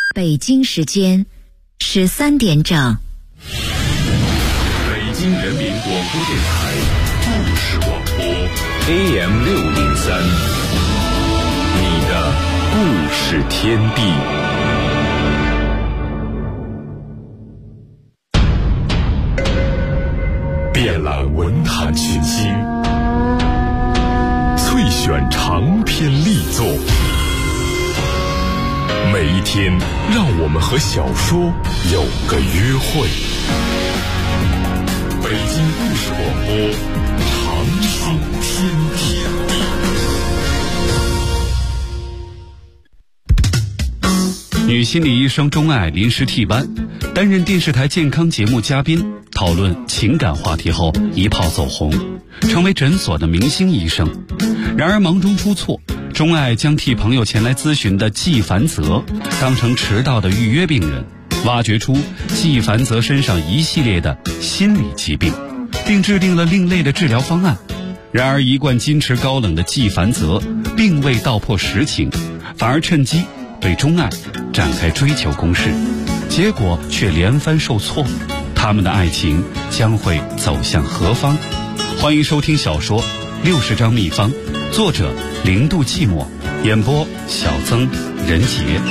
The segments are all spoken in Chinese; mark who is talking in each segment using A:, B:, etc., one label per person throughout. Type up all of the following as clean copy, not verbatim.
A: 北京时间13点整。
B: 北京人民广播电台故事广播 AM603，你的故事天地。遍览文坛群星，萃选长篇力作。每一天，让我们和小说有个约会。北京故事广播，长寿天地。
C: 女心理医生钟爱临时替班，担任电视台健康节目嘉宾，讨论情感话题后一炮走红，成为诊所的明星医生。然而忙中出错，钟爱将替朋友前来咨询的纪凡泽当成迟到的预约病人，挖掘出纪凡泽身上一系列的心理疾病，并制定了另类的治疗方案。然而一贯矜持高冷的纪凡泽并未道破实情，反而趁机对钟爱展开追求攻势，结果却连番受挫。他们的爱情将会走向何方？欢迎收听小说《60张秘方》，作者0度寂寞，演播小曾、任杰。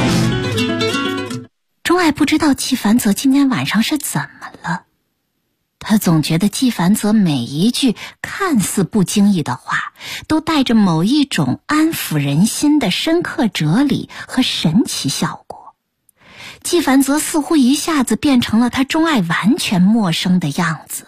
D: 钟爱不知道纪凡泽今天晚上是怎么了，他总觉得纪凡泽每一句看似不经意的话，都带着某一种安抚人心的深刻哲理和神奇效果。纪凡泽似乎一下子变成了他钟爱完全陌生的样子。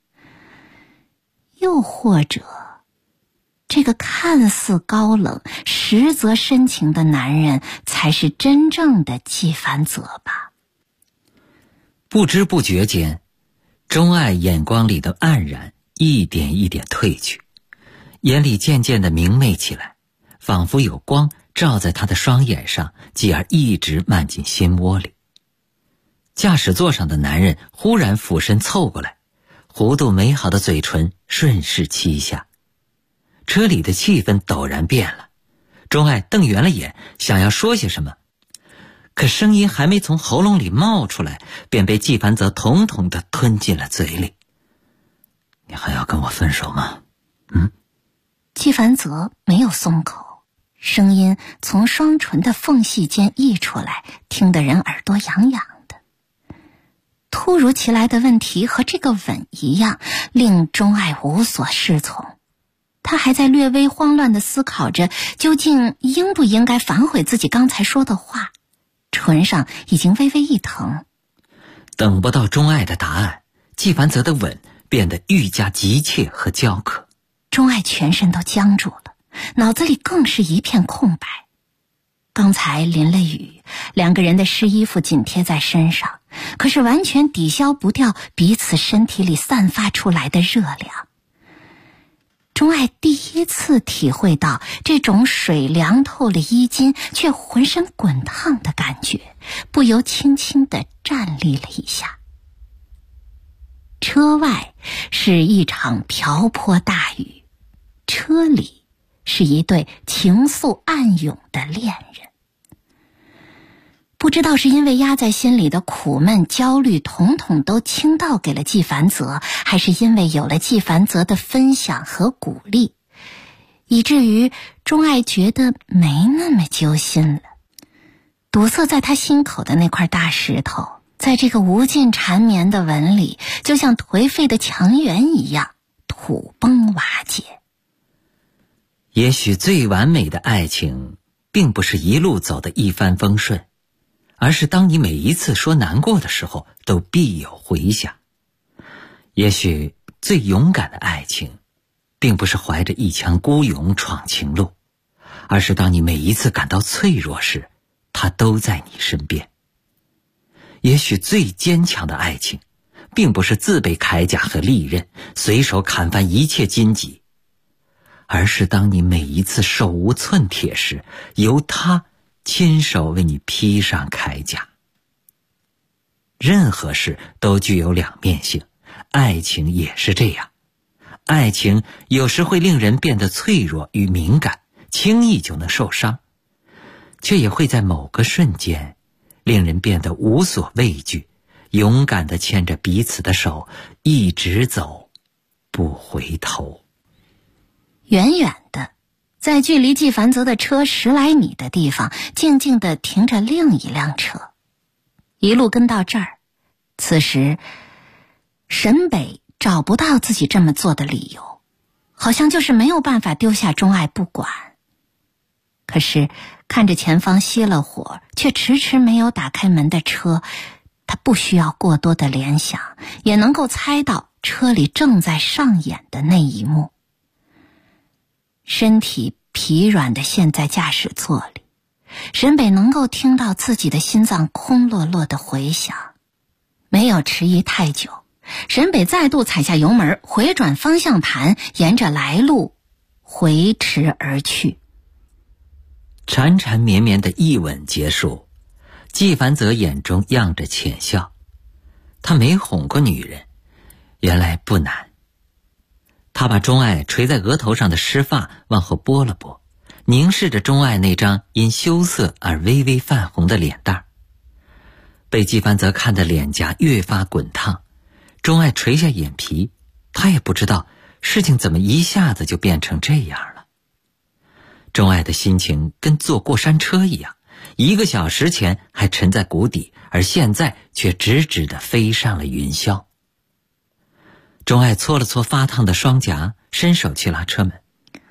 D: 又或者，这个看似高冷实则深情的男人才是真正的纪凡泽吧。
E: 不知不觉间，钟爱眼光里的黯然一点一点褪去，眼里渐渐地明媚起来，仿佛有光照在他的双眼上，继而一直漫进心窝里。驾驶座上的男人忽然俯身凑过来，弧度美好的嘴唇顺势欺下，车里的气氛陡然变了。钟爱瞪圆了眼，想要说些什么，可声音还没从喉咙里冒出来，便被纪凡泽统统地吞进了嘴里。你还要跟我分手吗？
D: 纪凡泽没有松口，声音从双唇的缝隙间溢出来，听得人耳朵痒痒的。突如其来的问题和这个吻一样，令钟爱无所适从。他还在略微慌乱地思考着，究竟应不应该反悔自己刚才说的话，唇上已经微微一疼。
E: 等不到钟爱的答案，纪凡泽的吻变得愈加急切和焦渴。
D: 钟爱全身都僵住了，脑子里更是一片空白。刚才淋了雨，两个人的湿衣服紧贴在身上，可是完全抵消不掉彼此身体里散发出来的热量。钟爱第一次体会到这种水凉透了衣襟却浑身滚烫的感觉，不由轻轻地站立了一下。车外是一场瓢泼大雨，车里是一对情愫暗涌的恋人。不知道是因为压在心里的苦闷焦虑统统都倾倒给了纪凡泽，还是因为有了纪凡泽的分享和鼓励，以至于钟爱觉得没那么揪心了。堵塞在他心口的那块大石头，在这个无尽缠绵的吻里，就像颓废的墙垣一样土崩瓦解。
E: 也许最完美的爱情并不是一路走得一帆风顺，而是当你每一次说难过的时候都必有回响。也许最勇敢的爱情并不是怀着一腔孤勇闯情路，而是当你每一次感到脆弱时，他都在你身边。也许最坚强的爱情并不是自备铠甲和利刃，随手砍翻一切荆棘，而是当你每一次手无寸铁时，由他亲手为你披上铠甲。任何事都具有两面性，爱情也是这样。爱情有时会令人变得脆弱与敏感，轻易就能受伤，却也会在某个瞬间令人变得无所畏惧，勇敢地牵着彼此的手，一直走，不回头。
D: 远远的，在距离纪梵泽的车10来米的地方，静静地停着另一辆车。一路跟到这儿，此时沈北找不到自己这么做的理由，好像就是没有办法丢下钟爱不管。可是看着前方熄了火却迟迟没有打开门的车，他不需要过多的联想，也能够猜到车里正在上演的那一幕。身体疲软地陷在驾驶座里，沈北能够听到自己的心脏空落落的回响。没有迟疑太久，沈北再度踩下油门，回转方向盘，沿着来路回驰而去。
E: 缠缠绵绵的一吻结束，纪梵泽眼中漾着浅笑。他没哄过女人，原来不难。他把钟爱垂在额头上的湿发往后拨了拨，凝视着钟爱那张因羞涩而微微泛红的脸蛋。被纪梵泽看得脸颊越发滚烫，钟爱垂下眼皮，他也不知道事情怎么一下子就变成这样了。钟爱的心情跟坐过山车一样，1个小时前还沉在谷底，而现在却直直地飞上了云霄。钟爱搓了搓发烫的双颊，伸手去拉车门。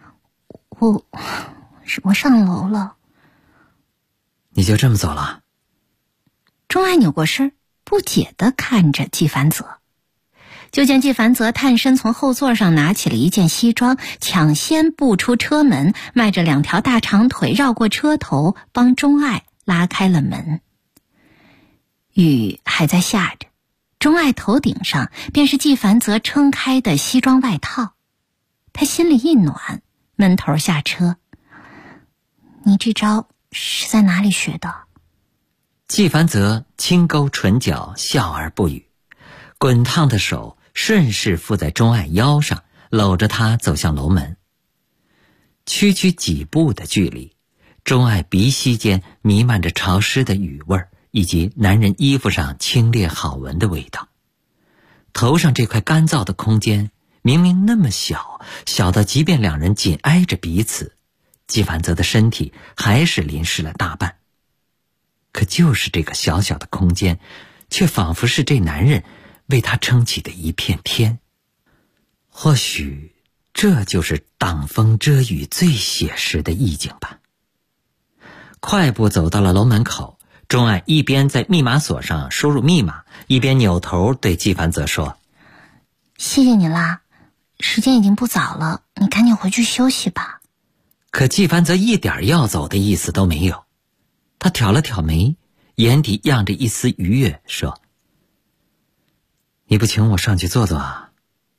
D: 我上楼了。
E: 你就这么走了？
D: 钟爱扭过身，不解地看着纪梵泽。就见纪梵泽探身从后座上拿起了一件西装，抢先步出车门，迈着2条大长腿绕过车头，帮钟爱拉开了门。雨还在下着，钟爱头顶上便是纪梵泽撑开的西装外套。他心里一暖，闷头下车。你这招是在哪里学的？
E: 纪梵泽轻勾唇角，笑而不语，滚烫的手顺势附在钟爱腰上，搂着她走向楼门。区区几步的距离，钟爱鼻息间弥漫着潮湿的雨味以及男人衣服上清冽好闻的味道。头上这块干燥的空间明明那么小，小到即便2人紧挨着彼此，纪梵泽的身体还是淋湿了大半。可就是这个小小的空间，却仿佛是这男人为他撑起的一片天。或许这就是挡风遮雨最写实的意境吧。快步走到了楼门口，钟爱一边在密码锁上输入密码，一边扭头对纪梵泽说：
D: 谢谢你啦，时间已经不早了，你赶紧回去休息吧。
E: 可纪梵泽一点要走的意思都没有。他挑了挑眉，眼底漾着一丝愉悦，说：你不请我上去坐坐啊？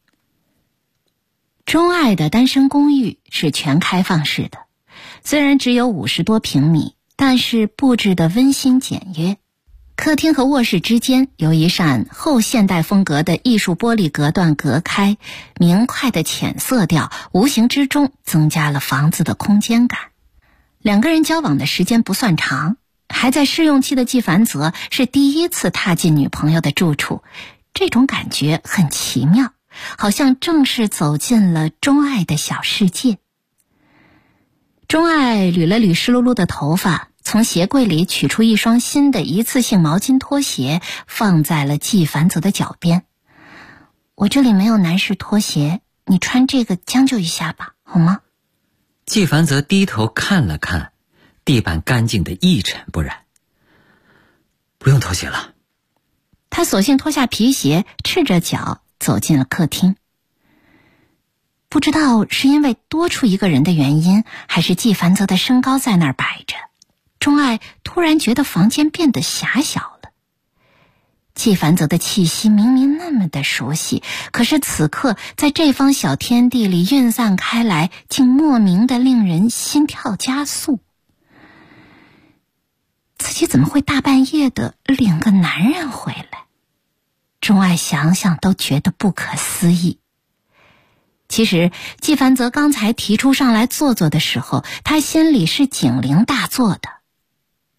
D: 钟爱的单身公寓是全开放式的，虽然只有50多平米，但是布置的温馨简约。客厅和卧室之间由一扇后现代风格的艺术玻璃隔断隔开，明快的浅色调无形之中增加了房子的空间感。2个人交往的时间不算长，还在试用期的纪梵泽是第一次踏进女朋友的住处，这种感觉很奇妙，好像正式走进了钟爱的小世界。钟爱捋了捋湿漉漉的头发，从鞋柜里取出一双新的一次性毛巾拖鞋，放在了纪梵泽的脚边。我这里没有男士拖鞋，你穿这个将就一下吧，好吗？
E: 纪梵泽低头看了看，地板干净的一尘不染。不用拖鞋了。
D: 他索性脱下皮鞋，赤着脚走进了客厅。不知道是因为多出一个人的原因，还是纪梵泽的身高在那儿摆着，钟爱突然觉得房间变得狭小了。纪梵泽的气息明明那么的熟悉，可是此刻在这方小天地里晕散开来，竟莫名的令人心跳加速。自己怎么会大半夜的领个男人回来？钟爱想想都觉得不可思议。其实纪梵泽刚才提出上来坐坐的时候，他心里是警铃大作的。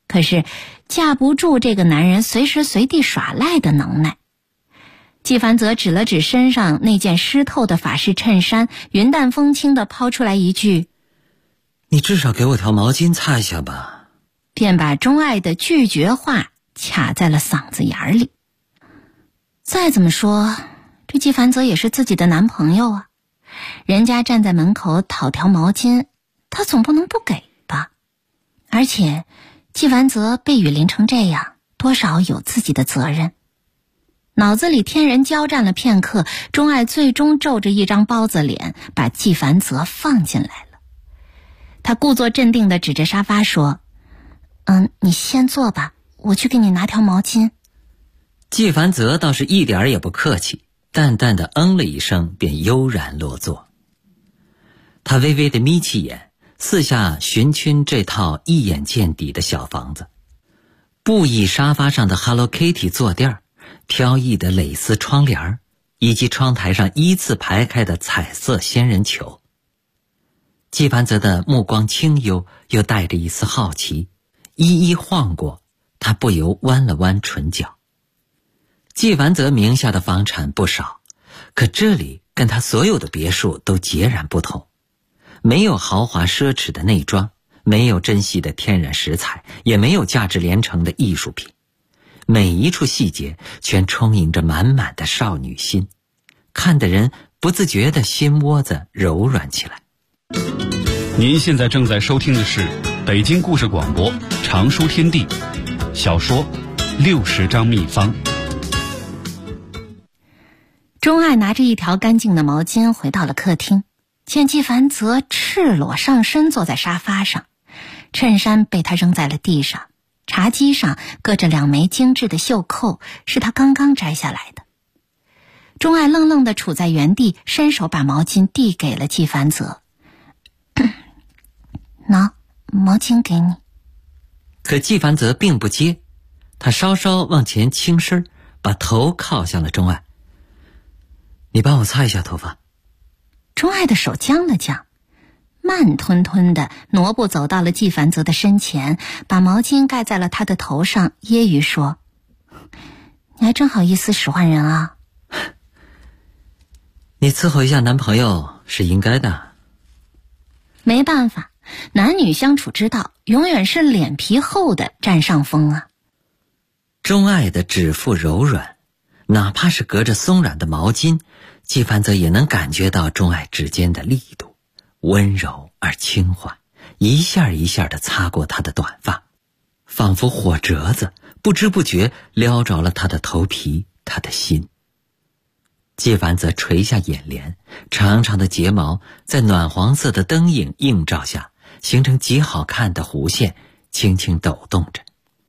D: 可是架不住这个男人随时随地耍赖的能耐。纪凡泽指了指身上那件湿透的法式衬衫，云淡风轻地抛出来一句：
E: 你至少给我条毛巾擦一下吧，
D: 便把钟爱的拒绝话卡在了嗓子眼里。再怎么说，这纪凡泽也是自己的男朋友啊，人家站在门口讨条毛巾，他总不能不给吧。而且纪凡泽被雨淋成这样，多少有自己的责任。脑子里天人交战了片刻，钟爱最终皱着一张包子脸把纪凡泽放进来了。他故作镇定地指着沙发说：你先坐吧，我去给你拿条毛巾。
E: 纪凡泽倒是一点也不客气，淡淡的了一声，便悠然落座。他微微地眯起眼，四下寻寻这套一眼见底的小房子。布艺沙发上的 Hello Kitty 坐垫，飘逸的蕾丝窗帘，以及窗台上依次排开的彩色仙人球。纪凡泽的目光清幽，又带着一丝好奇，一一晃过，他不由弯了弯唇角。纪凡泽名下的房产不少，可这里跟他所有的别墅都截然不同，没有豪华奢侈的内装，没有珍惜的天然食材，也没有价值连城的艺术品，每一处细节全充盈着满满的少女心，看得人不自觉的心窝子柔软起来。
C: 您现在正在收听的是北京故事广播常书天地小说60张秘方。
D: 钟爱拿着一条干净的毛巾回到了客厅，见纪凡泽赤裸上身坐在沙发上，衬衫被他扔在了地上，茶几上搁着2枚精致的袖扣，是他刚刚摘下来的。钟爱愣愣地杵在原地，伸手把毛巾递给了纪凡泽。喏，毛巾给你。
E: 可纪凡泽并不接，他稍稍往前倾身，把头靠向了钟爱。你帮我擦一下头发。
D: 钟爱的手僵了僵，慢吞吞地挪步走到了纪凡泽的身前，把毛巾盖在了他的头上，揶揄说：你还真好意思使唤人啊。
E: 你伺候一下男朋友是应该的。
D: 没办法，男女相处之道永远是脸皮厚的占上风啊。
E: 钟爱的指腹柔软，哪怕是隔着松软的毛巾，纪凡泽也能感觉到钟爱指尖的力度，温柔而轻缓，一下一下地擦过他的短发，仿佛火折子，不知不觉撩着了他的头皮，他的心。纪凡泽垂下眼帘，长长的睫毛在暖黄色的灯影映照下，形成极好看的弧线，轻轻抖动着。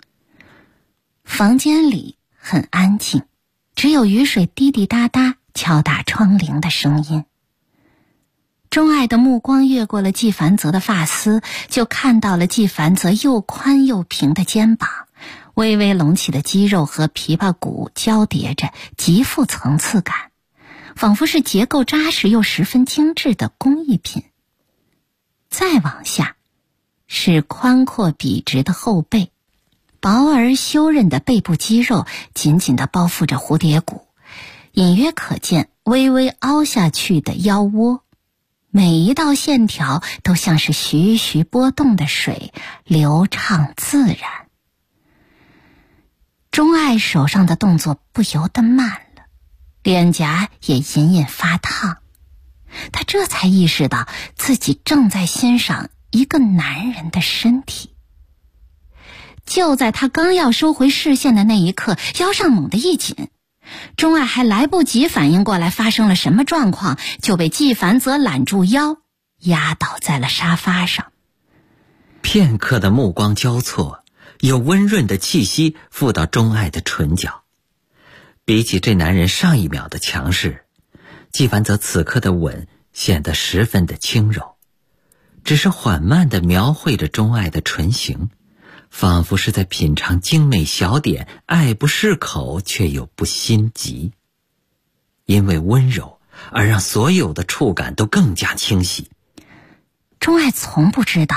D: 房间里很安静，只有雨水滴滴答答敲打窗棂的声音。钟爱的目光越过了纪凡泽的发丝，就看到了纪凡泽又宽又平的肩膀，微微隆起的肌肉和琵琶骨交叠着，极富层次感，仿佛是结构扎实又十分精致的工艺品。再往下是宽阔笔直的后背，薄而修韧的背部肌肉紧紧地包覆着蝴蝶骨，隐约可见微微凹下去的腰窝，每一道线条都像是徐徐波动的水，流畅自然。钟爱手上的动作不由得慢了，脸颊也隐隐发烫，他这才意识到自己正在欣赏一个男人的身体。就在他刚要收回视线的那一刻，腰上猛地一紧，钟爱还来不及反应过来发生了什么状况，就被纪凡泽揽住腰，压倒在了沙发上。
E: 片刻的目光交错，有温润的气息附到钟爱的唇角。比起这男人上一秒的强势，纪凡泽此刻的吻显得十分的轻柔，只是缓慢地描绘着钟爱的唇形，仿佛是在品尝精美小点，爱不释口却又不心急。因为温柔而让所有的触感都更加清晰。
D: 钟爱从不知道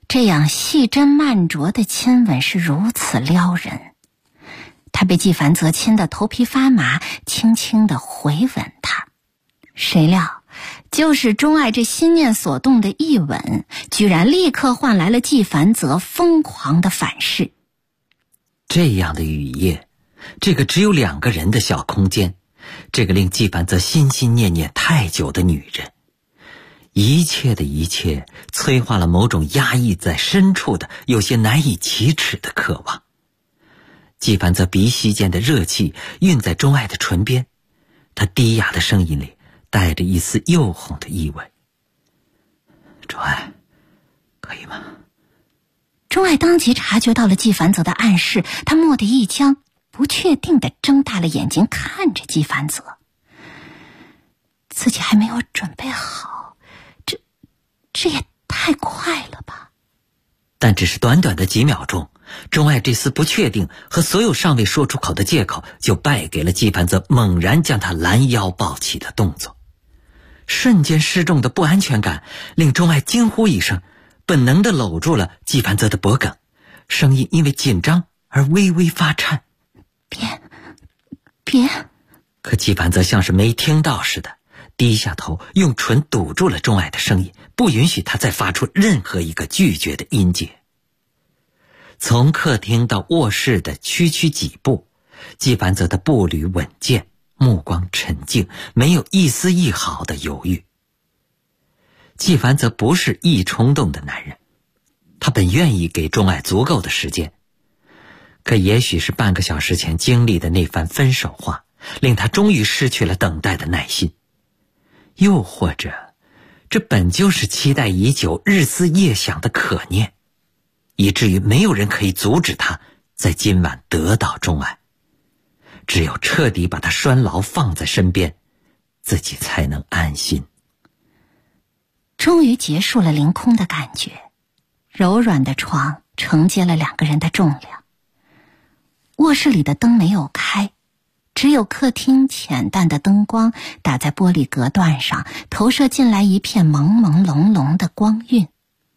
D: 这样细斟慢酌的亲吻是如此撩人。他被纪梵泽亲得头皮发麻，轻轻地回吻他。谁料就是钟爱这心念所动的一吻，居然立刻换来了纪梵泽疯狂的反噬。
E: 这样的雨夜，这个只有2个人的小空间，这个令纪梵泽心心念念太久的女人，一切的一切催化了某种压抑在深处的有些难以启齿的渴望。纪梵泽鼻息间的热气晕在钟爱的唇边，他低哑的声音里带着一丝诱哄的意味。钟爱，可以吗？
D: 钟爱当即察觉到了纪梵泽的暗示，他蓦地一僵，不确定地睁大了眼睛看着纪梵泽。自己还没有准备好，这也太快了吧。
E: 但只是短短的几秒钟，钟爱这丝不确定和所有尚未说出口的借口就败给了纪梵泽猛然将他拦腰抱起的动作。瞬间失重的不安全感令钟爱惊呼一声，本能地搂住了纪梵泽的脖颈，声音因为紧张而微微发颤。别！可纪梵泽像是没听到似的，低下头，用唇堵住了钟爱的声音，不允许他再发出任何一个拒绝的音节。从客厅到卧室的区区几步，纪梵泽的步履稳健，目光沉静，没有一丝一毫的犹豫。纪梵泽不是易冲动的男人，他本愿意给钟爱足够的时间，可也许是半个小时前经历的那番分手话，令他终于失去了等待的耐心。又或者，这本就是期待已久、日思夜想的可念，以至于没有人可以阻止他在今晚得到钟爱。只有彻底把他拴牢放在身边，自己才能安心。
D: 终于结束了凌空的感觉，柔软的床承接了2个人的重量。卧室里的灯没有开，只有客厅浅淡的灯光打在玻璃隔断上，投射进来一片朦朦胧胧的光晕。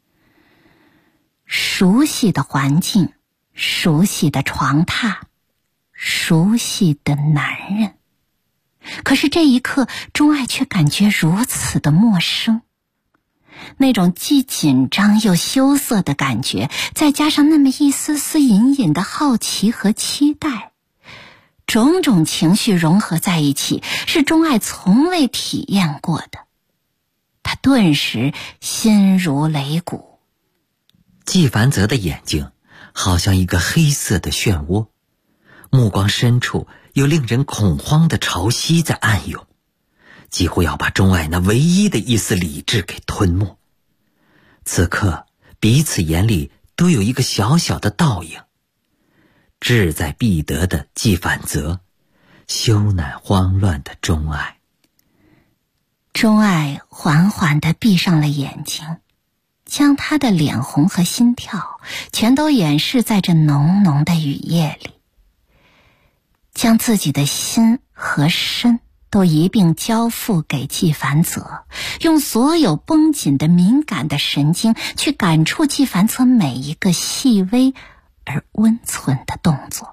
D: 熟悉的环境，熟悉的床榻，熟悉的男人。可是这一刻，钟爱却感觉如此的陌生。那种既紧张又羞涩的感觉，再加上那么一丝丝隐隐的好奇和期待，种种情绪融合在一起，是钟爱从未体验过的。他顿时心如擂鼓。
E: 纪梵泽的眼睛好像一个黑色的漩涡，目光深处有令人恐慌的潮汐在暗涌，几乎要把钟爱那唯一的一丝理智给吞没。此刻彼此眼里都有一个小小的倒影，志在必得的纪梵泽，羞赧慌乱的钟爱。
D: 钟爱缓缓地闭上了眼睛，将他的脸红和心跳全都掩饰在这浓浓的雨夜里，将自己的心和身都一并交付给纪梵泽，用所有绷紧的敏感的神经去感触纪梵泽每一个细微而温存的动作。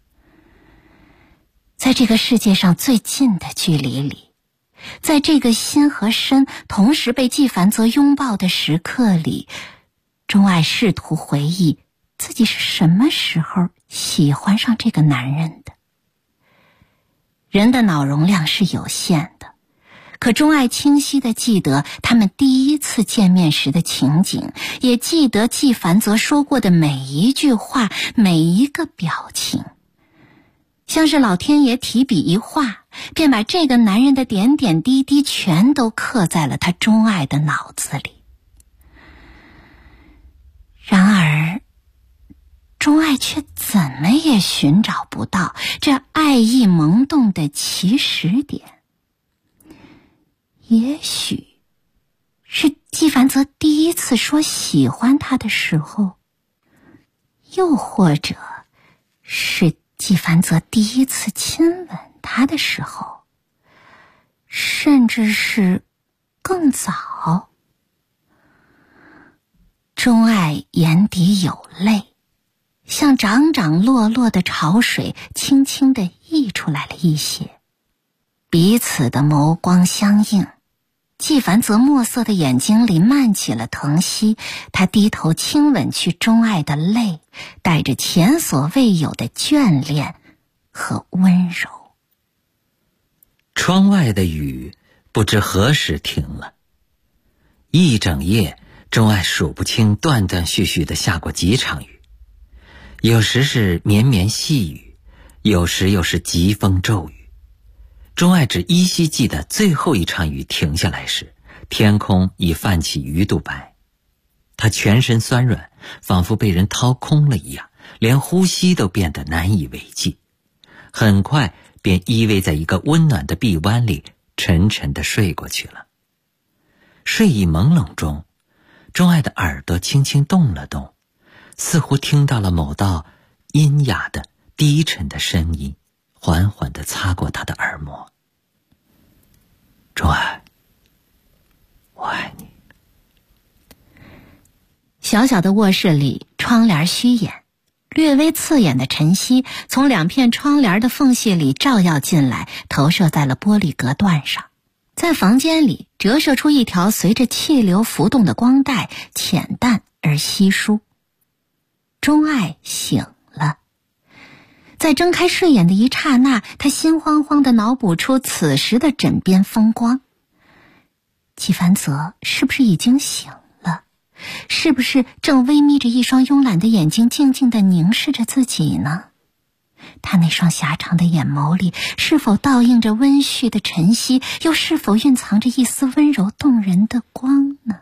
D: 在这个世界上最近的距离里，在这个心和身同时被纪梵泽拥抱的时刻里，钟爱试图回忆自己是什么时候喜欢上这个男人的。人的脑容量是有限的，可钟爱清晰地记得他们第一次见面时的情景，也记得纪梵泽说过的每一句话，每一个表情，像是老天爷提笔一画，便把这个男人的点点滴滴全都刻在了他钟爱的脑子里。然而钟爱却怎么也寻找不到这爱意萌动的起始点。也许是纪梵泽第一次说喜欢他的时候，又或者是纪梵泽第一次亲吻他的时候，甚至是更早。 钟爱眼底有泪，像涨涨落落的潮水，轻轻地溢出来了一些。彼此的眸光相映，纪凡泽墨色的眼睛里漫起了疼惜，他低头亲吻去钟爱的泪，带着前所未有的眷恋和温柔。
E: 窗外的雨不知何时停了，一整夜钟爱数不清断断续续地下过几场雨，有时是绵绵细雨，有时又是疾风骤雨。钟爱只依稀记得最后一场雨停下来时，天空已泛起鱼肚白，他全身酸软，仿佛被人掏空了一样，连呼吸都变得难以为继。很快便依偎在一个温暖的臂弯里，沉沉地睡过去了。睡意朦胧中，钟爱的耳朵轻轻动了动，似乎听到了某道阴哑的低沉的声音，缓缓地擦过他的耳膜。钟爱，我爱你。
D: 小小的卧室里，窗帘虚掩，略微刺眼的晨曦从两片窗帘的缝隙里照耀进来，投射在了玻璃隔断上，在房间里折射出一条随着气流浮动的光带，浅淡而稀疏。钟爱醒了，在睁开睡眼的一刹那，他心慌慌地脑补出此时的枕边风光。纪凡泽是不是已经醒了？是不是正微眯着一双慵懒的眼睛，静静地凝视着自己呢？他那双狭长的眼眸里，是否倒映着温煦的晨曦，又是否蕴藏着一丝温柔动人的光呢？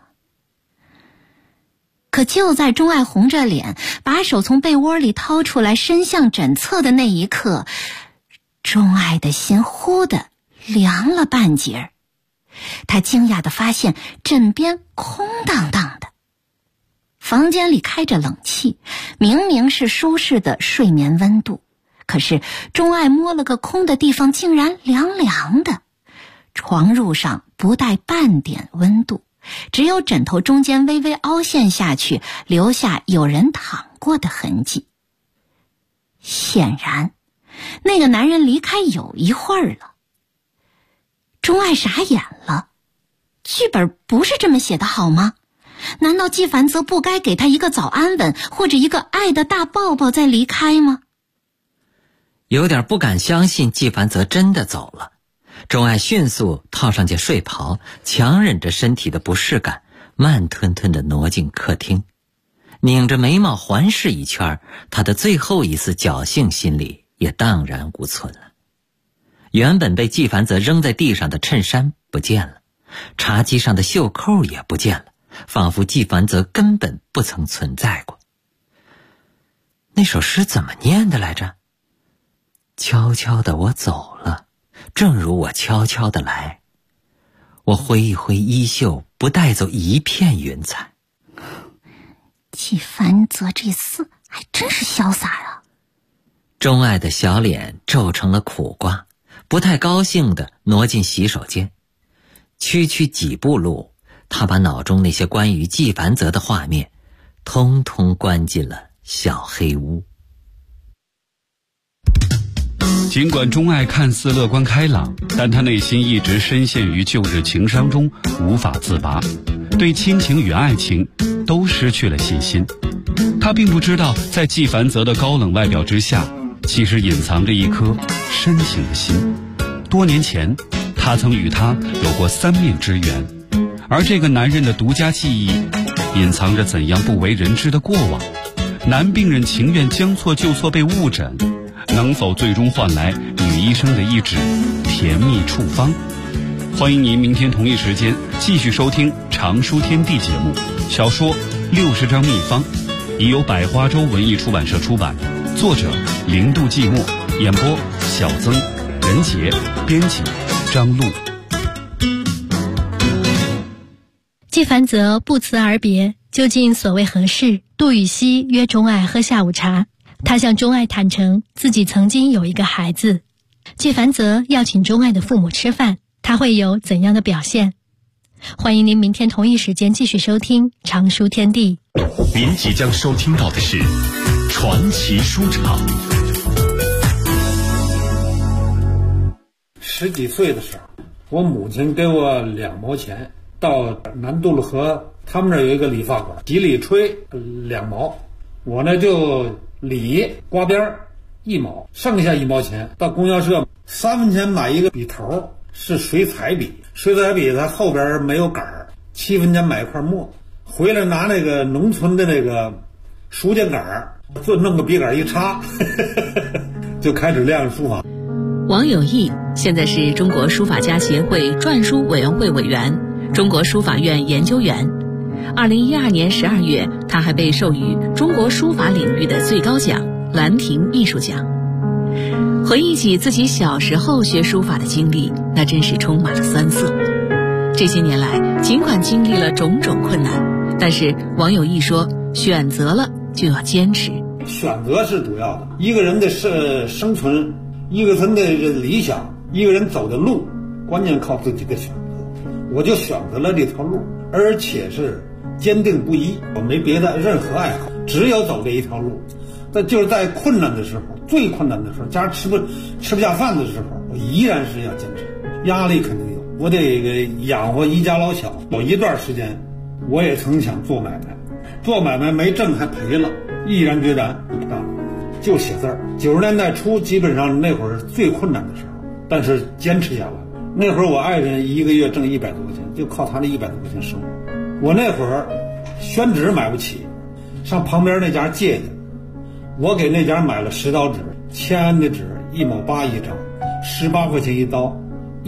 D: 可就在钟爱红着脸把手从被窝里掏出来伸向枕侧的那一刻，钟爱的心忽地凉了半截儿。他惊讶地发现枕边空荡荡的，房间里开着冷气，明明是舒适的睡眠温度，可是钟爱摸了个空的地方竟然凉凉的，床褥上不带半点温度，只有枕头中间微微凹陷下去，留下有人躺过的痕迹。显然那个男人离开有一会儿了。钟爱傻眼了，剧本不是这么写的好吗？难道纪凡泽不该给他一个早安吻，或者一个爱的大抱抱再离开吗？
E: 有点不敢相信纪凡泽真的走了，钟爱迅速套上件睡袍，强忍着身体的不适感，慢吞吞地挪进客厅，拧着眉毛环视一圈，他的最后一丝侥幸心理也荡然无存了。原本被纪凡泽扔在地上的衬衫不见了，茶几上的袖扣也不见了，仿佛纪凡泽根本不曾存在过。那首诗怎么念的来着？悄悄的我走了，正如我悄悄的来，我挥一挥衣袖，不带走一片云彩。
D: 纪凡泽这厮还真是潇洒啊！
E: 钟爱的小脸皱成了苦瓜，不太高兴地挪进洗手间。区区几步路，他把脑中那些关于纪凡泽的画面通通关进了小黑屋。
C: 尽管钟爱看似乐观开朗，但他内心一直深陷于旧日情伤中无法自拔，对亲情与爱情都失去了信心。他并不知道，在纪凡泽的高冷外表之下，其实隐藏着一颗深情的心。多年前，他曾与他有过三面之缘，而这个男人的独家记忆，隐藏着怎样不为人知的过往。男病人情愿将错就错被误诊，能否最终换来女医生的一纸甜蜜处方？欢迎您明天同一时间继续收听长书天地节目，小说60张秘方，已由百花洲文艺出版社出版，作者零度寂寞，演播小曾、任杰，编辑张璐。
F: 纪凡泽不辞而别，究竟所谓何事？杜雨溪约钟爱喝下午茶，他向钟爱坦诚自己曾经有一个孩子。纪凡泽要请钟爱的父母吃饭，他会有怎样的表现？ 欢迎您明天同一时间继续收听常书天地。
B: 您即将收听到的是传奇书场。
G: 10几岁的时候，我母亲给我2毛钱，到南渡路河他们那儿有一个理发馆，几里吹2毛，我呢就理刮边1毛，剩下1毛钱到供销社3分钱买一个笔头，是水彩笔，水彩笔它后边没有杆儿，7分钱买一块墨，回来拿那个农村的那个书架杆儿，就弄个笔杆一插就开始练书法。
H: 王有义现在是中国书法家协会篆书委员会委员、中国书法院研究员。2012年12月，他还被授予中国书法领域的最高奖兰亭艺术奖。回忆起自己小时候学书法的经历，那真是充满了酸涩。这些年来，尽管经历了种种困难，但是王有义说，选择了就要坚持。
G: 选择是主要的，一个人的生存，一个人的理想，一个人走的路，关键靠自己的选择。我就选择了这条路，而且是坚定不移，我没别的任何爱好，只有走这一条路。就是在困难的时候，最困难的时候，家吃不下饭的时候，我依然是要坚持。压力肯定有，我得养活一家老小。有一段时间，我也曾想做买卖，做买卖没挣还赔了，毅然决然不干，就写字儿。90年代初，基本上那会儿最困难的时候，但是坚持下来。那会儿我爱人一个月挣100多块钱，就靠他那100多块钱生活。我那会儿宣纸买不起，上旁边那家借的。我给那家买了10刀纸，签安的纸1毛8一张，18块钱一刀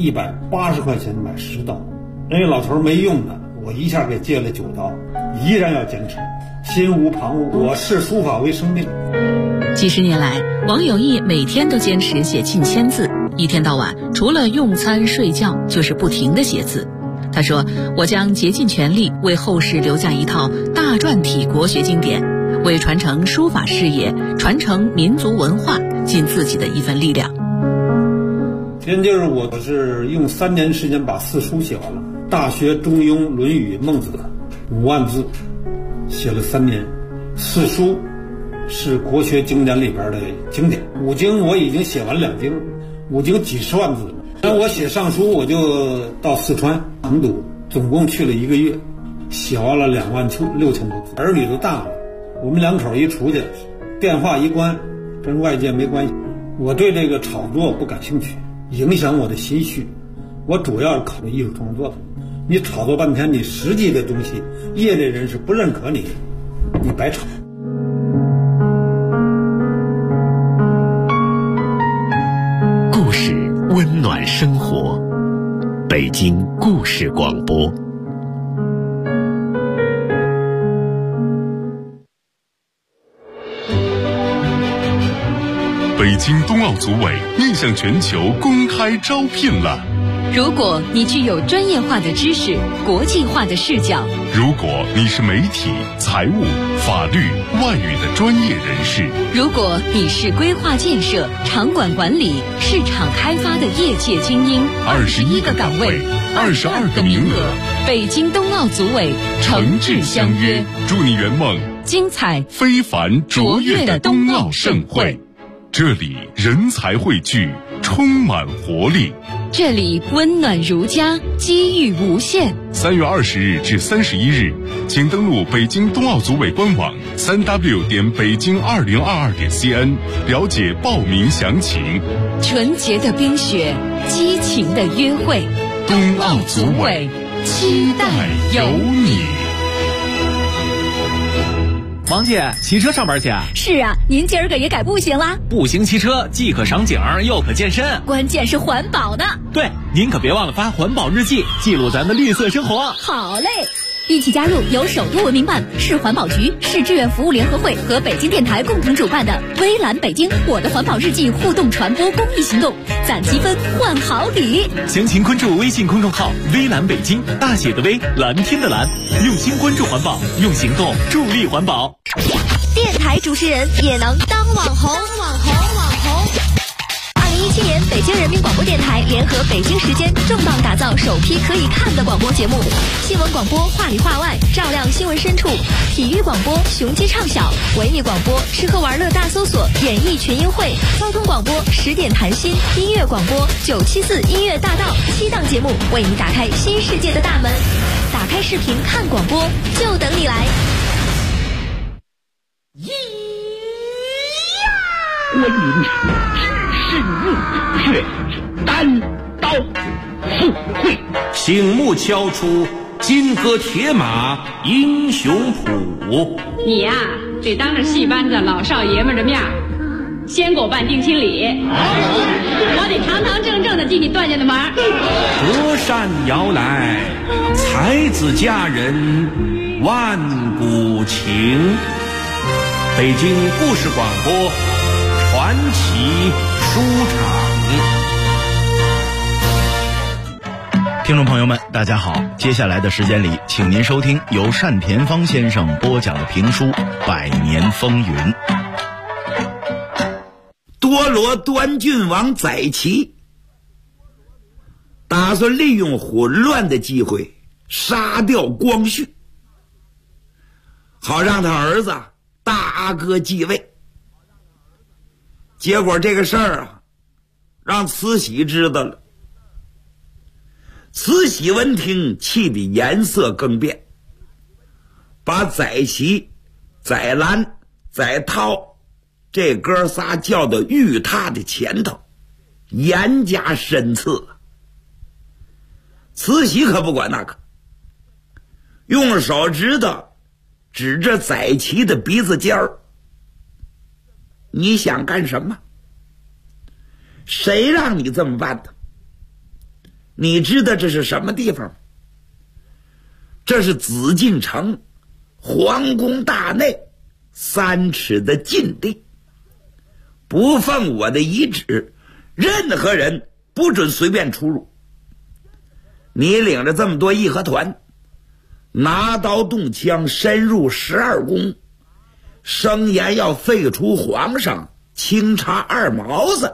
G: ，180块钱买10刀。人家老头没用的，我一下给借了9刀，依然要坚持，心无旁骛。我视书法为生命。
H: 几十年来，王有义每天都坚持写近1000字，一天到晚除了用餐睡觉就是不停地写字。他说，我将竭尽全力为后世留下一套大篆体国学经典，为传承书法事业、传承民族文化尽自己的一份力量。
G: 先就是我是用3年时间把4书写完了，《大学》《中庸》《论语》《孟子》5万字，写了3年。4书是国学经典里边的经典，5经我已经写完2经，5经几十万字了。但我写上书，我就到四川成都，总共去了1个月，写完了26000多字。儿女都大了，我们2口一出去，电话一关，跟外界没关系。我对这个炒作不感兴趣，影响我的心绪。我主要是考虑艺术创作的。你炒作半天，你实际的东西，业内人士不认可你，你白炒。
B: 故事温暖生活，北京故事广播。北京冬奥组委面向全球公开招聘了。
I: 如果你具有专业化的知识、国际化的视角，
B: 如果你是媒体、财务、法律、外语的专业人士，
I: 如果你是规划建设、场馆管理、市场开发的业界精英，21个岗位，22个名额，北京冬奥组委诚挚相约，
B: 祝你圆梦
I: 精彩
B: 非凡卓越的冬奥盛会。这里人才汇聚，充满活力。
I: 这里温暖如家，机遇无限。
B: 3月20日至31日，请登录北京冬奥组委官网3w.北京2022.cn 了解报名详情。
I: 纯洁的冰雪，激情的约会，
B: 冬奥组委期待有你。
J: 王姐，骑车上班去啊？
K: 是啊，您今儿个也改步行啦？
J: 步行骑车既可赏景又可健身，
K: 关键是环保呢。
J: 对，您可别忘了发环保日记，记录咱的绿色生活。
K: 好嘞，一起加入由首都文明办、市环保局、市志愿服务联合会和北京电台共同主办的微蓝北京我的环保日记互动传播公益行动，攒积分换好礼。
J: 详情关注微信公众号微蓝北京，大写的微，蓝天的蓝，用心关注环保，用行动助力环保。
L: 电台主持人也能当网红。2017年，北京人民广播电台联合北京时间重磅打造到首批可以看的广播节目。新闻广播话里话外，照亮新闻深处；体育广播雄鸡唱晓；文艺广播吃喝玩乐大搜索，演艺群英会；交通广播10点谈心；音乐广播974音乐大道，7档节目为你打开新世界的大门。打开视频看广播，就等你来。
M: 观音场只身入血，单刀赴会，
N: 醒目敲出金戈铁马英雄谱。
O: 你呀，得当着戏班子老少爷们的面先给我办定亲礼，我得堂堂正正的进你段家的门。
N: 隔山遥来，才子佳人万古情。北京故事广播传奇书
P: 场。听众朋友们大家好，接下来的时间里，请您收听由单田芳先生播讲的评书《百年风云》。
Q: 多罗端郡王载岐打算利用混乱的机会杀掉光绪，好让他儿子大阿哥继位。结果这个事儿啊，让慈禧知道了。慈禧闻听，气得颜色更变，把载岐、载兰、载涛这哥仨叫到御榻的前头，严加申赐。慈禧可不管那个，用手指头指着载岐的鼻子尖儿：“你想干什么？谁让你这么办的？你知道这是什么地方吗？这是紫禁城皇宫大内3尺的禁地，不奉我的遗旨，任何人不准随便出入。你领着这么多义和团，拿刀动枪深入12宫，声言要废除皇上，清查二毛子。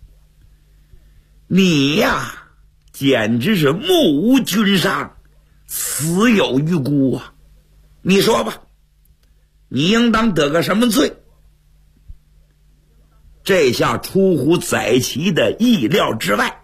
Q: 你呀，简直是目无君上，死有余辜啊！你说吧，你应当得个什么罪？”这下出乎载岐的意料之外。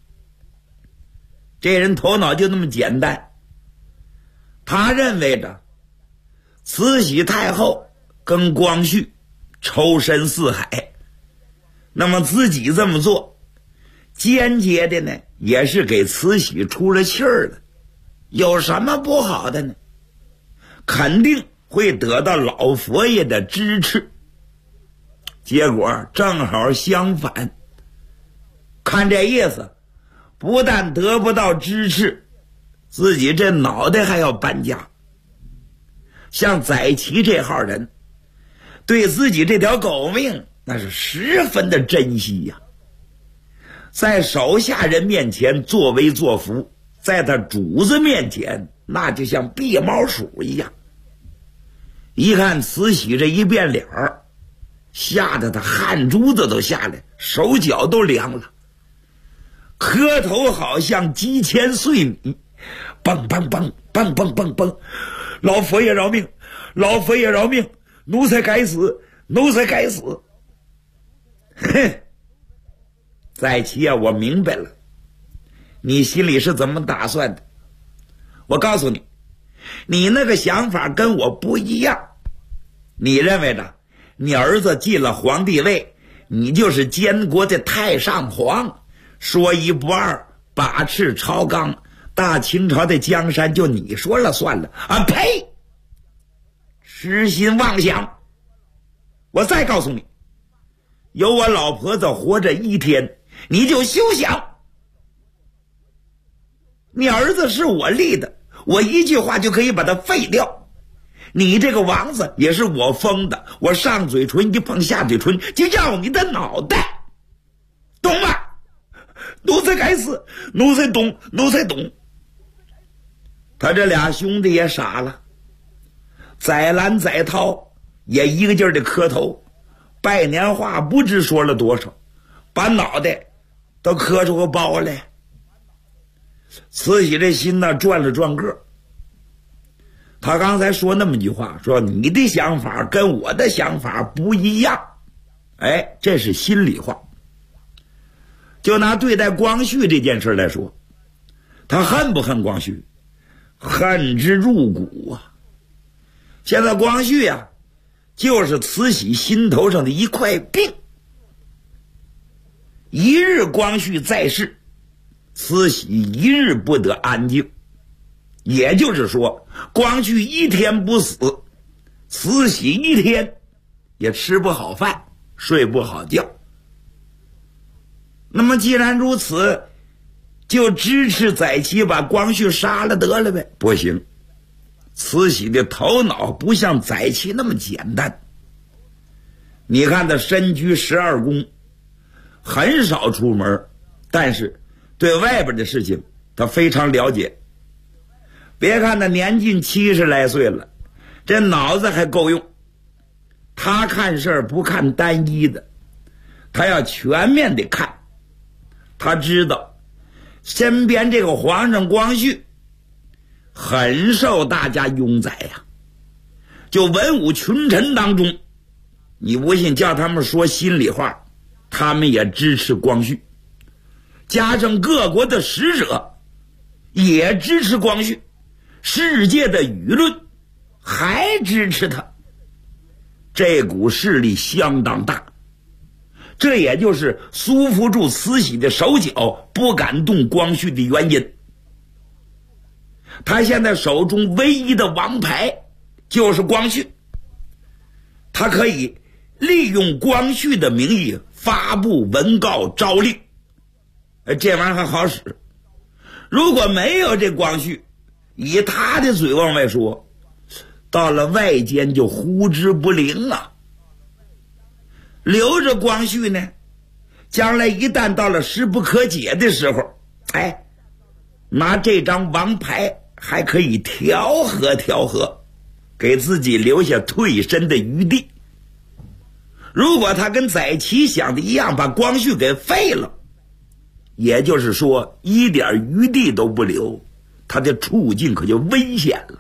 Q: 这人头脑就那么简单，他认为着慈禧太后跟光绪仇深似海，那么自己这么做，间接的呢也是给慈禧出了气儿了，有什么不好的呢？肯定会得到老佛爷的支持。结果正好相反，看这意思，不但得不到支持，自己这脑袋还要搬家。像载岐这号人，对自己这条狗命那是十分的珍惜呀，在手下人面前作威作福，在他主子面前那就像避猫鼠一样。一看慈禧这一变脸儿，吓得他汗珠子都下来，手脚都凉了，磕头好像击千碎米，梆梆梆梆梆梆梆，老佛爷饶命，老佛爷饶命，奴才该死，奴才该死。哼，载岐啊，我明白了，你心里是怎么打算的。我告诉你，你那个想法跟我不一样。你认为着你儿子进了皇帝位，你就是监国的太上皇，说一不二，把持朝纲，大清朝的江山就你说了算了啊！呸！痴心妄想！我再告诉你，有我老婆子活着一天，你就休想。你儿子是我立的，我一句话就可以把他废掉。你这个王子也是我封的，我上嘴唇一碰下嘴唇就要你的脑袋，懂吗？奴才该死，奴才懂，奴才懂。他这俩兄弟也傻了，载兰载涛也一个劲儿的磕头，拜年话不知说了多少，把脑袋都磕出个包来。 慈禧这心呢转了转个。他刚才说那么句话，说你的想法跟我的想法不一样，哎，这是心里话。就拿对待光绪这件事来说，他恨不恨光绪？恨之入骨啊！现在光绪啊，就是慈禧心头上的一块病。一日光绪在世，慈禧一日不得安静。也就是说，光绪一天不死，慈禧一天也吃不好饭，睡不好觉。那么既然如此，就支持载沏把光绪杀了得了呗？不行，慈禧的头脑不像载沏那么简单。你看他身居12宫，很少出门，但是对外边的事情他非常了解。别看他年近70来岁了，这脑子还够用。他看事儿不看单一的，他要全面的看。他知道身边这个皇上光绪很受大家拥载呀，就文武群臣当中，你不信叫他们说心里话，他们也支持光绪。加上各国的使者也支持光绪，世界的舆论还支持他，这股势力相当大。这也就是苏扶住慈禧的手脚，不敢动光绪的原因。他现在手中唯一的王牌就是光绪，他可以利用光绪的名义发布文告诏令，这玩意儿还好使。如果没有这光绪，以他的嘴往外说，到了外间就呼之不灵啊。留着光绪呢，将来一旦到了势不可解的时候，哎，拿这张王牌还可以调和，给自己留下退身的余地。如果他跟载沏想的一样，把光绪给废了，也就是说一点余地都不留，他的处境可就危险了。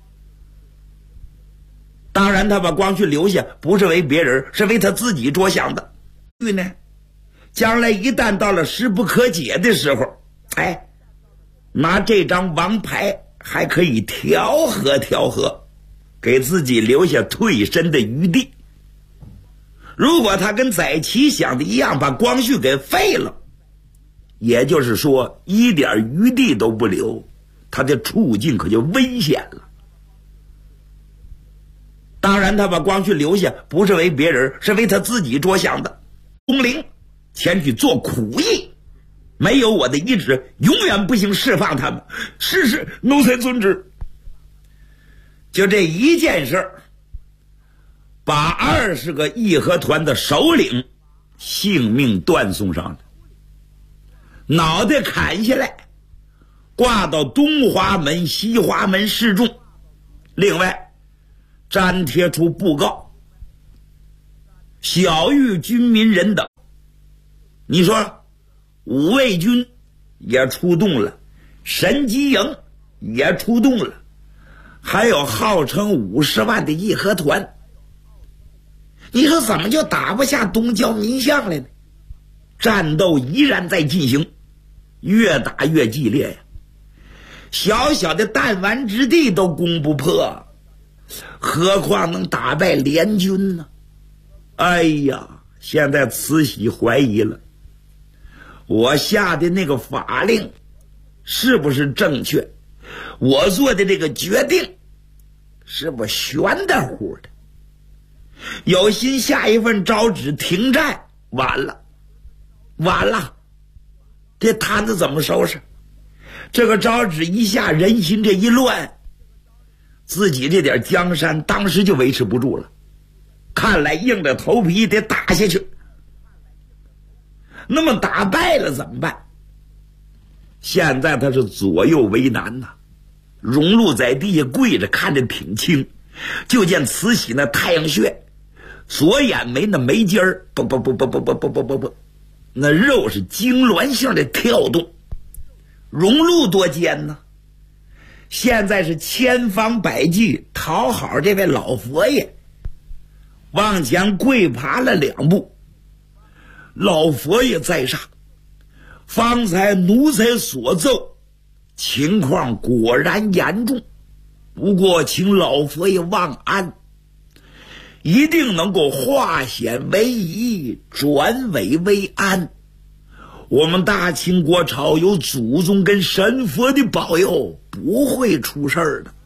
Q: 当然他把光绪留下不是为别人，是为他自己着想的。呢，将来一旦到了势不可解的时候，哎，拿这张王牌还可以调和，给自己留下退身的余地。如果他跟载沏想的一样，把光绪给废了，也就是说一点余地都不留，他的处境可就危险了。当然他把光绪留下不是为别人，是为他自己着想的。东陵前去做苦役，没有我的懿旨，永远不行释放他们。是，奴才遵旨。就这一件事儿，把20个义和团的首领性命断送上了，脑袋砍下来，挂到东华门、西华门示众。另外粘贴出布告，晓谕军民人等。你说五卫军也出动了，神机营也出动了，还有号称50万的义和团。你说怎么就打不下东交民巷来呢？战斗依然在进行，越打越激烈呀！小小的弹丸之地都攻不破，何况能打败联军呢？哎呀，现在慈禧怀疑了，我下的那个法令是不是正确？我做的这个决定是不是玄的乎的？有心下一份诏旨停战，完了，这摊子怎么收拾？这个诏旨一下，人心这一乱，自己这点江山当时就维持不住了，看来硬着头皮得打下去。那么打败了怎么办？现在他是左右为难呐。荣禄在地下跪着看着挺清，就见慈禧那太阳穴左眼眉那眉尖儿不，那肉是痉挛性的跳动， 荣禄多奸呢，现在是千方百计讨好这位老佛爷，往前跪爬了2步。老佛爷在上，方才奴才所奏情况果然严重，不过请老佛爷望安，一定能够化险为夷，转危为安。我们大清国朝有祖宗跟神佛的保佑，不会出事儿的。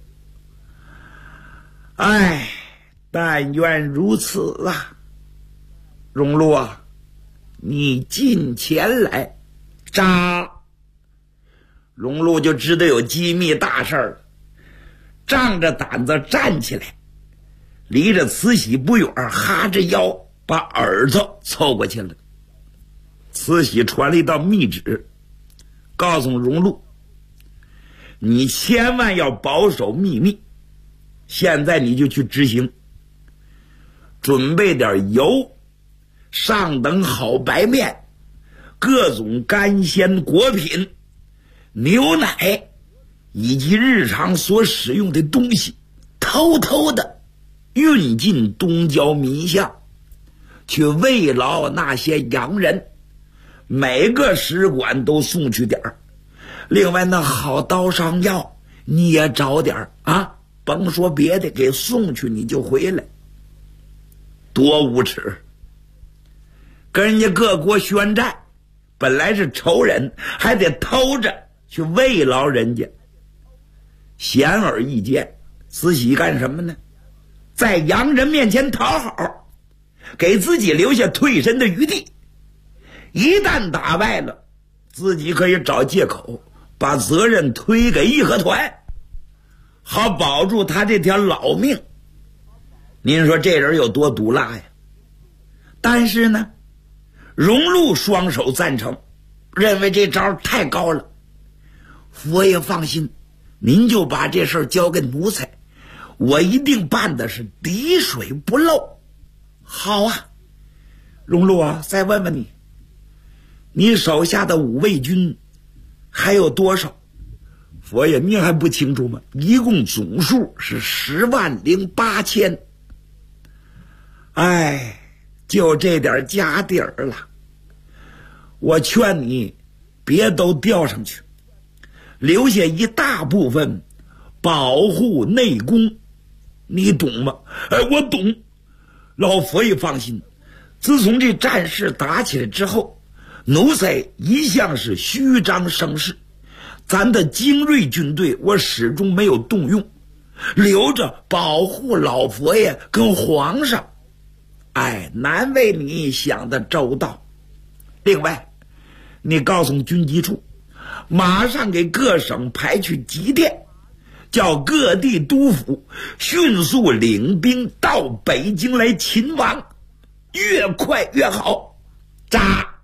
Q: 哎，但愿如此啊！荣禄啊，你近前来。扎！荣禄就知道有机密大事了，仗着胆子站起来，离着慈禧不远，哈着腰把耳朵凑过去了。慈禧传了一道密旨，告诉荣禄，你千万要保守秘密，现在你就去执行，准备点油，上等好白面，各种干鲜果品，牛奶，以及日常所使用的东西，偷偷的运进东郊民巷，去慰劳那些洋人，每个使馆都送去点儿。另外那好刀伤药你也找点儿啊，甭说别的，给送去你就回来。多无耻，跟人家各国宣战，本来是仇人，还得偷着去慰劳人家。显而易见，慈禧干什么呢？在洋人面前讨好，给自己留下退身的余地。一旦打败了，自己可以找借口把责任推给义和团，好保住他这条老命。您说这人有多毒辣呀？但是呢，荣禄双手赞成，认为这招太高了。佛爷放心，您就把这事交给奴才，我一定办的是滴水不漏。好啊，荣禄啊，再问问你，你手下的五卫军还有多少？佛爷，你还不清楚吗？一共总数是108000。哎，就这点家底儿了。我劝你别都调上去，留下一大部分保护内宫，你懂吗？我懂。老佛爷放心，自从这战事打起来之后，奴才一向是虚张声势，咱的精锐军队我始终没有动用，留着保护老佛爷跟皇上。哎，难为你想的周到。另外，你告诉军机处，马上给各省派去急电，叫各地督府迅速领兵到北京来擒王，越快越好。扎！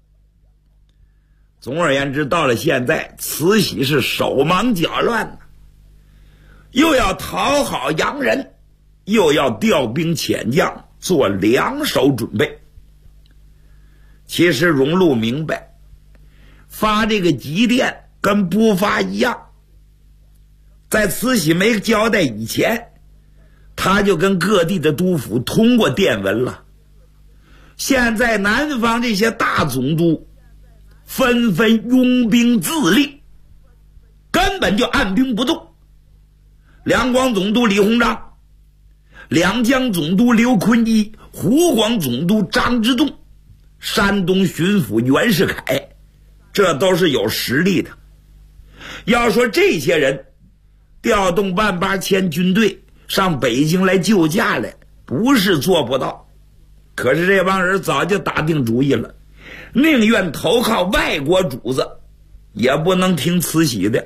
Q: 总而言之，到了现在，慈禧是手忙脚乱的，又要讨好洋人，又要调兵遣将，做两手准备。其实荣禄明白，发这个急电跟不发一样。在慈禧没交代以前，他就跟各地的督府通过电文了。现在南方这些大总督纷纷拥兵自立，根本就按兵不动。两广总督李鸿章，两江总督刘坤一，湖广总督张之洞，山东巡抚袁世凯，这都是有实力的。要说这些人调动18000军队上北京来救驾来，不是做不到，可是这帮人早就打定主意了，宁愿投靠外国主子，也不能听慈禧的。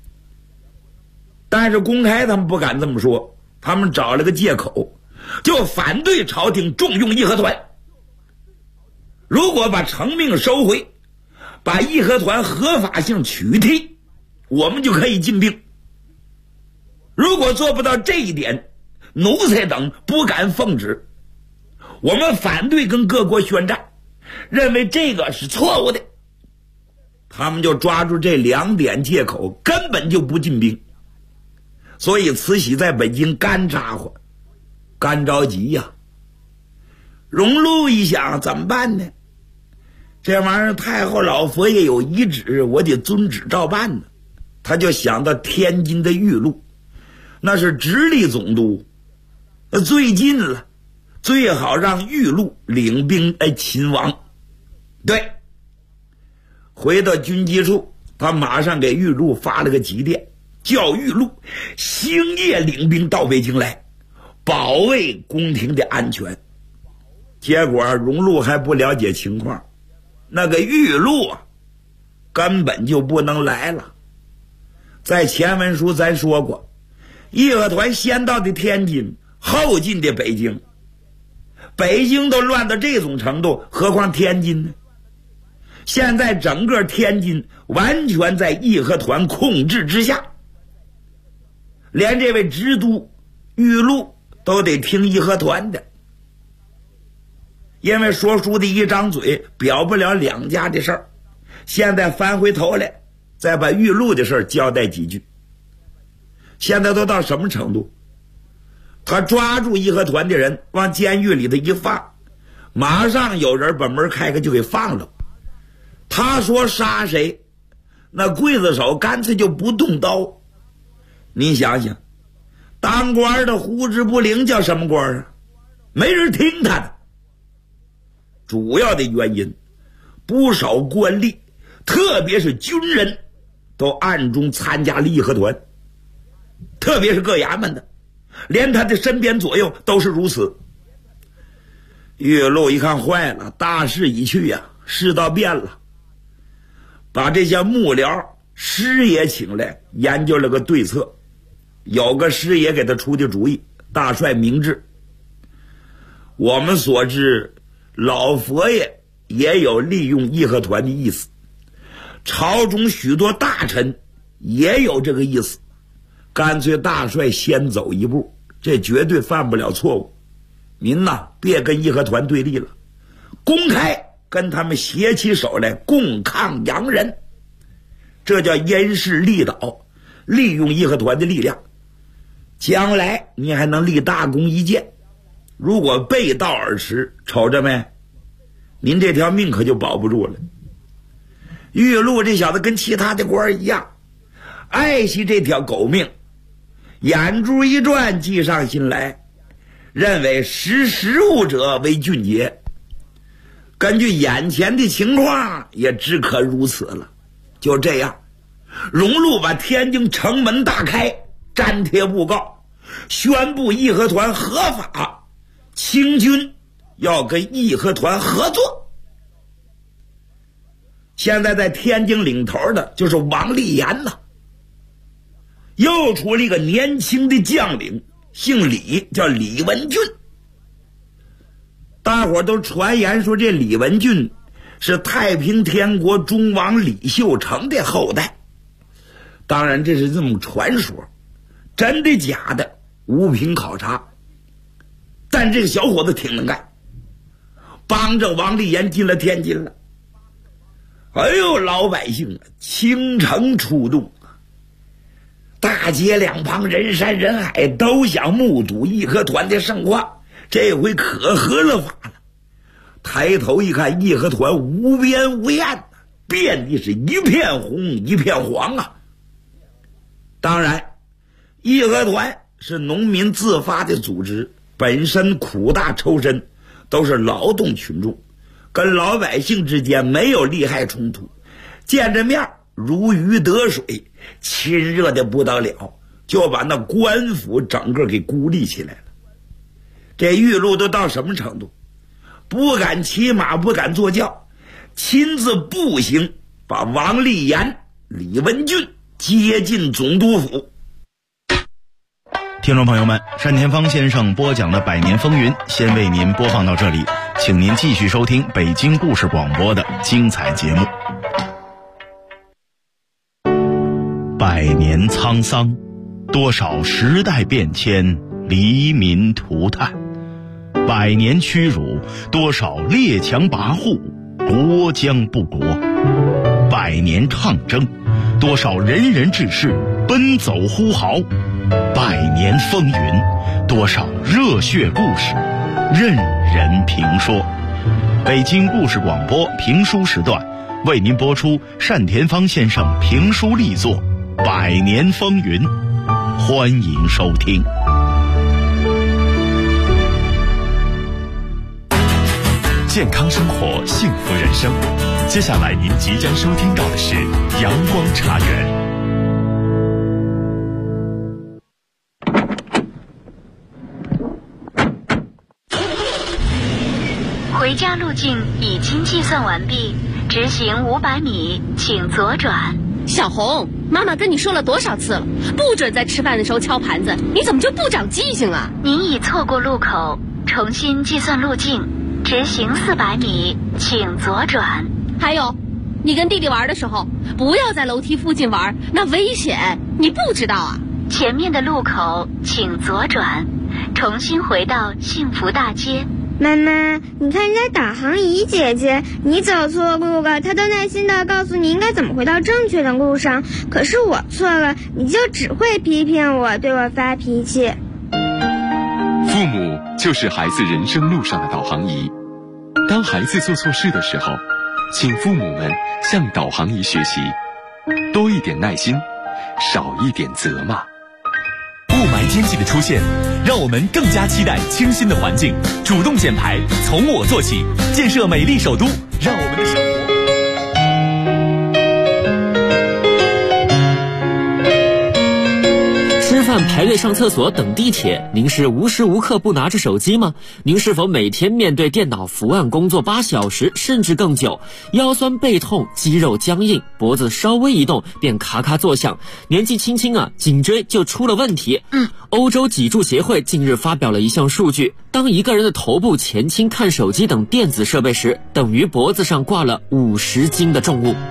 Q: 但是公开他们不敢这么说，他们找了个借口，就反对朝廷重用义和团。如果把成命收回，把义和团合法性取缔，我们就可以进兵。如果做不到这一点，奴才等不敢奉旨。我们反对跟各国宣战，认为这个是错误的。 他们就抓住这2点借口，根本就不进兵。所以慈禧在北京干咋呼，干着急呀。荣禄一想，怎么办呢？这玩意儿太后老佛爷有遗旨，我得遵旨照办呢。他就想到天津的玉露，那是直隶总督，最近了，最好让玉露领兵来勤王。对，回到军机处，他马上给玉露发了个急电，叫玉露星夜领兵到北京来，保卫宫廷的安全。结果荣禄还不了解情况，那个玉露根本就不能来了。在前文书咱说过，义和团先到的天津，后进的北京。北京都乱到这种程度，何况天津呢？现在整个天津完全在义和团控制之下，连这位直督玉露都得听义和团的，因为说书的一张嘴表不了2家的事儿。现在翻回头来再把玉露的事儿交代几句。现在都到什么程度？他抓住义和团的人往监狱里头一放，马上有人把门开开就给放了。他说杀谁，那刽子手干脆就不动刀。你想想，当官的呼之不灵叫什么官啊？没人听他的。主要的原因，不少官吏，特别是军人，都暗中参加了义和团，特别是各衙门的，连他的身边左右都是如此。玉露一看坏了，大势已去呀，世道变了，把这些幕僚师爷请来研究了个对策。有个师爷给他出的主意，大帅明智。我们所知，老佛爷也有利用义和团的意思，朝中许多大臣也有这个意思，干脆大帅先走一步，这绝对犯不了错误。您呐，别跟义和团对立了，公开跟他们携起手来共抗洋人，这叫因势利导，利用义和团的力量，将来你还能立大功一件。如果背道而驰，瞅着没，您这条命可就保不住了。玉露这小子跟其他的官一样，爱惜这条狗命，眼珠一转，计上心来，认为识时务者为俊杰。根据眼前的情况，也只可如此了。就这样，荣禄把天津城门大开，粘贴布告，宣布义和团合法，清军要跟义和团合作。现在在天津领头的就是王立言了，又出了一个年轻的将领，姓李，叫李文俊。大伙都传言说这李文俊是太平天国忠王李秀成的后代，当然这是这么传说，真的假的无凭考察。但这个小伙子挺能干，帮着王立言进了天津了。哎呦，老百姓倾城出动，大街两旁人山人海，都想目睹义和团的盛况，这回可合了法了。抬头一看，义和团无边无沿，遍地是一片红一片黄啊。当然，义和团是农民自发的组织，本身苦大仇深，都是劳动群众，跟老百姓之间没有利害冲突，见着面如鱼得水，亲热的不得了，就把那官府整个给孤立起来了。这玉露都到什么程度？不敢骑马，不敢坐轿，亲自步行把王立言、李文俊接进总督府。
P: 听众朋友们，单田芳先生播讲的百年风云先为您播放到这里，请您继续收听北京故事广播的精彩节目。百年沧桑，多少时代变迁，黎民涂炭；百年屈辱，多少列强跋扈，国将不国。 百年抗争，多少仁人志士奔走呼号，百年风云，多少热血故事任人评说。北京故事广播评书时段为您播出单田芳先生评书力作《百年风云》，欢迎收听。
J: 健康生活，幸福人生。接下来您即将收听到的是阳光茶园。
A: 回家路径已经计算完毕，直行500米，请左转。
K: 小红，妈妈跟你说了多少次了，不准在吃饭的时候敲盘子，你怎么就不长记性啊？
A: 您已错过路口，重新计算路径，直行400米，请左转。
K: 还有，你跟弟弟玩的时候，不要在楼梯附近玩，那危险，你不知道啊？
A: 前面的路口请左转，重新回到幸福大街。
R: 妈妈，你看人家导航仪姐姐，你走错路了，她都耐心地告诉你应该怎么回到正确的路上。可是我错了，你就只会批评我，对我发脾气。
S: 父母就是孩子人生路上的导航仪。当孩子做错事的时候，请父母们向导航仪学习，多一点耐心，少一点责骂。
J: 雾霾天气的出现，让我们更加期待清新的环境。主动减排，从我做起，建设美丽首都，让我们的生活。
T: 吃饭、排队、上厕所、等地铁，您是无时无刻不拿着手机吗？您是否每天面对电脑伏案工作8小时甚至更久，腰酸背痛、肌肉僵硬，脖子稍微一动便咔咔作响，年纪轻轻啊，颈椎就出了问题。欧洲脊柱协会近日发表了一项数据，当一个人的头部前倾看手机等电子设备时，等于脖子上挂了50斤的重物。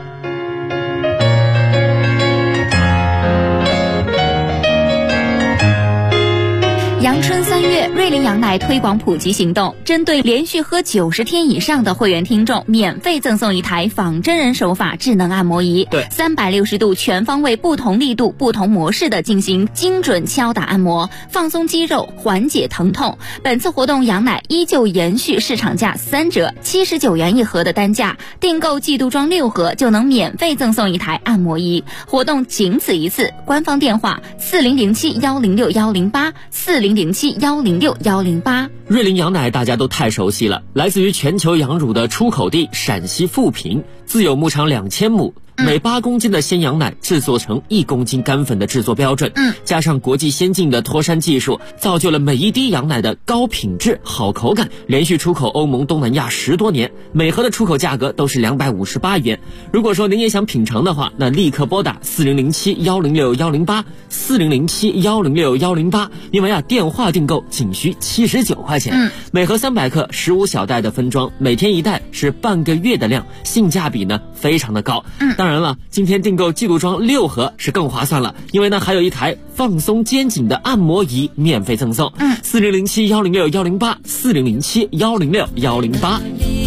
L: 阳春3月，瑞麟羊奶推广普及行动，针对连续喝90天以上的会员听众，免费赠送一台仿真人手法智能按摩仪，对，360度全方位、不同力度、不同模式的进行精准敲打按摩，放松肌肉，缓解疼痛。本次活动羊奶依旧延续市场价3折，79元一盒的单价，订购季度装6盒就能免费赠送一台按摩仪。活动仅此一次，官方电话4007-106-108，4007-106-108。
T: 瑞麟羊奶大家都太熟悉了，来自于全球羊乳的出口地陕西富平，自有牧场2000亩，每8公斤的鲜羊奶制作成1公斤干粉的制作标准，加上国际先进的脱山技术，造就了每一滴羊奶的高品质、好口感，连续出口欧盟、东南亚10多年，每盒的出口价格都是258元。如果说您也想品尝的话，那立刻拨打4007-106-108，4007-106-108，因为电话订购仅需79块钱，每盒300克，15小袋的分装，每天1袋是半个月的量，性价比呢非常的高。当然了，今天订购季度装6盒是更划算了，因为呢还有一台放松肩颈的按摩仪免费赠送。4007-106-108， 4007-106-108。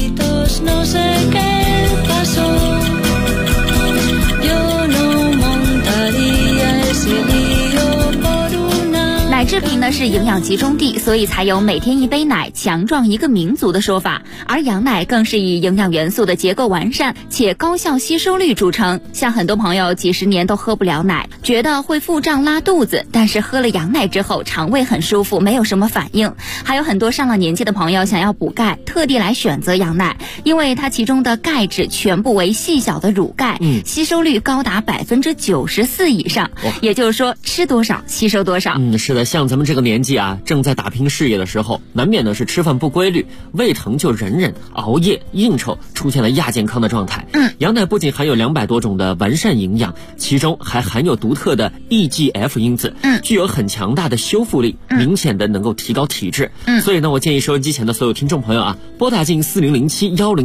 L: 奶制品呢是营养集中地，所以才有每天一杯奶强壮一个民族的说法。而羊奶更是以营养元素的结构完善且高效吸收率著称。像很多朋友几十年都喝不了奶，觉得会腹胀拉肚子，但是喝了羊奶之后肠胃很舒服，没有什么反应。还有很多上了年纪的朋友想要补钙，特地来选择羊奶，因为它其中的钙质全部为细小的乳钙，吸收率高达94%以上，也就是说吃多少吸收多少。
T: 是的，像咱们这个年纪啊，正在打拼事业的时候，难免的是吃饭不规律，胃疼就忍，熬夜应酬，出现了亚健康的状态。羊奶不仅含有200多种的完善营养，其中还含有独特的 EGF 因子，具有很强大的修复力，明显的能够提高体质。所以呢，我建议收音机前的所有听众朋友啊，拨打进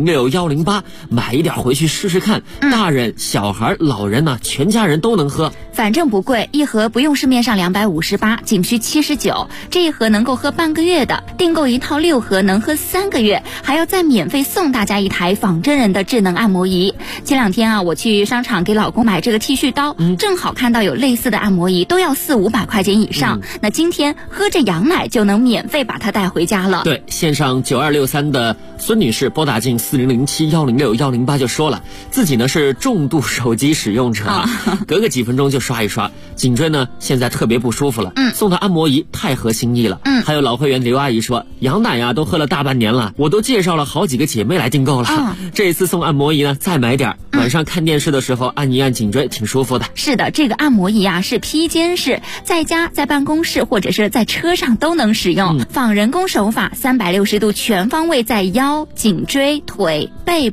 T: 4007-106-108，买一点回去试试看，大人、小孩、老人呢，全家人都能喝。
U: 反正不贵，一盒不用市面上258，仅需79，这一盒能够喝半个月的，订购一套6盒能喝3个月，还要再免费送大家一台仿真人的智能按摩仪。前2天啊，我去商场给老公买这个剃须刀，正好看到有类似的按摩仪，都要400-500块钱以上。那今天喝着羊奶就能免费把它带回家了。
T: 对，线上9263的孙女士拨打进4007-106-108就说了，自己呢是重度手机使用者，隔个几分钟就刷一刷，颈椎呢现在特别不舒服了，送的按摩仪太合心意了。还有老会员刘阿姨说，羊奶呀都喝了大半年了，我都介绍了好几个姐妹来订购了，这一次送按摩仪呢再买点，晚上看电视的时候按一按颈椎挺舒服的。
U: 是的，这个按摩仪啊是披肩式，在家在办公室或者是在车上都能使用，仿人工手法，360度全方位在腰、颈椎、腿、背